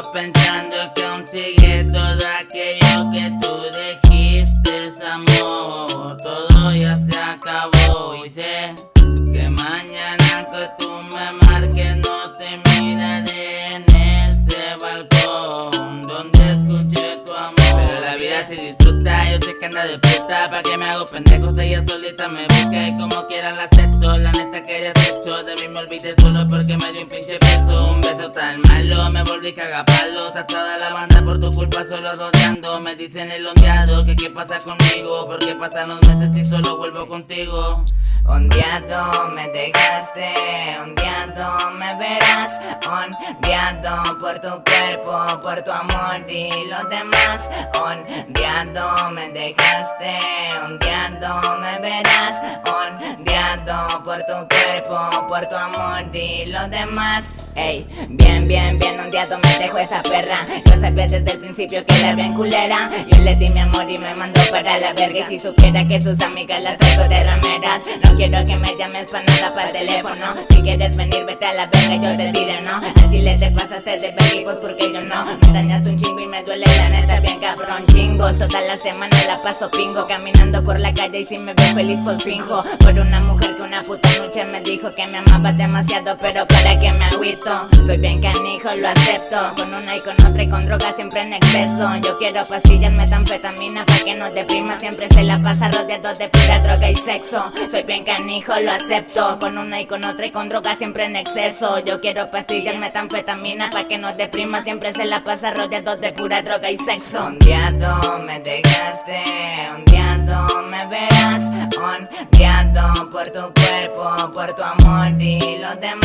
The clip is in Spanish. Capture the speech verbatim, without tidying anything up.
Sigo pensando que aún sigue todo aquello que tú dijiste, amor. Todo ya se acabó y sé que mañana que tú me marques no te miraré en ese balcón donde escuché tu amor. Pero la vida se disfruta, yo sé que anda de puta. ¿Pa' que me hago pendejo? Ella solita me busca y como quiera la acepto. La neta quería sexo, de mí me olvidé solo porque me dio un pinche beso. Un beso tan malo, me volví cagapalos. A toda la banda por tu culpa solo rodeando. Me dicen el ondeado, que qué pasa conmigo, porque pasan los meses y solo vuelvo contigo. Ondeado me dejaste, ondeado me verás, ondeado por tu cuerpo, por tu amor y lo demás. Ondeado me dejaste, ondeado me verás, ondeado por tu cuerpo, por tu amor y lo demás. Ey, bien, bien, bien ondeado me dejó esa perra. Yo sabía desde el principio que era bien culera. Yo le di mi amor y me mandó para la verga. Y si supiera que sus amigas las hago de rameras. No quiero que me llames pa' nada pa' teléfono. Si quieres venir vete a la verga, yo te diré no. Al chile te pasaste de verga y pues porque yo no. Me dañaste un chingo y me duele la neta bien cabrón chingo. Toda la semana la paso pingo, caminando por la calle y si me veo feliz pues finjo. Por una mujer que una puta noche me dijo que me amaba demasiado, pero para que me agüito. Soy bien canijo, lo acepto. Con una y con otra y con droga siempre en exceso. Yo quiero pastillas, metanfetamina pa' que no deprima. Siempre se la pasa rodeado de pura droga y sexo. Soy bien canijo, lo acepto. Con una y con otra y con droga siempre en exceso. Yo quiero pastillas, metanfetamina pa' que no deprima. Siempre se la pasa rodeado de pura droga y sexo. Ondeado me dejaste, ondeado me verás, ondeado por tu cuerpo, por tu amor y lo demás.